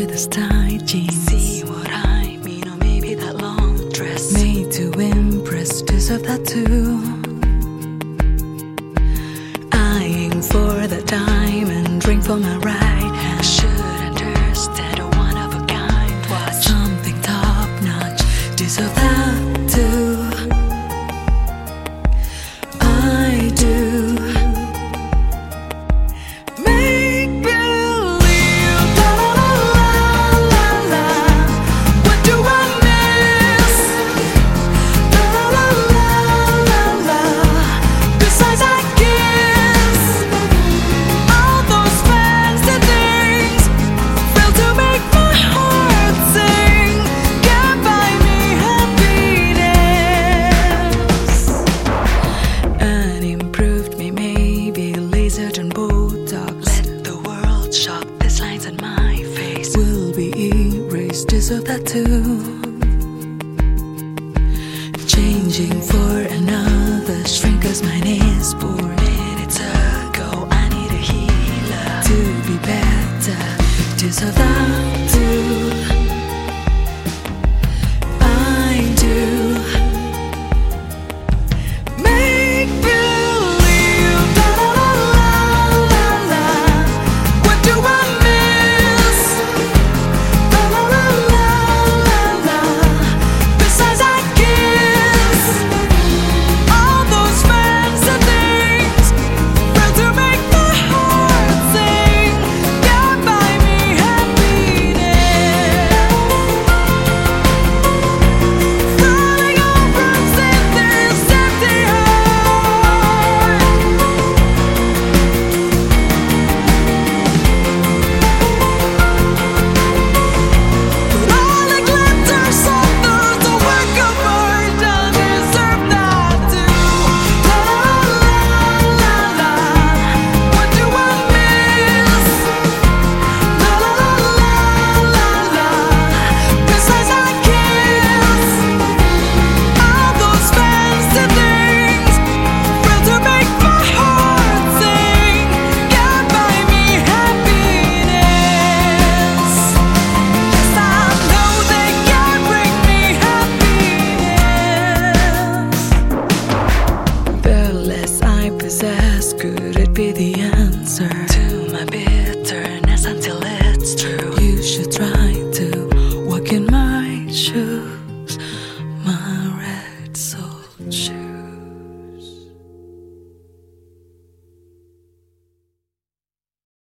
with a tight jeans. See what I mean, or maybe that long dress made to impress, deserve that too. Eyeing for the diamond ring for my right hand. I should understand a one of a kind watch, something top notch, deserve that too. I do. Deserve that too. Changing for another shrink, 'cause mine is 4 minutes ago. I need a healer to be better. Deserve that too. I do. Could it be the answer to my bitterness until it's true? You should try to walk in my shoes, my red soul shoes.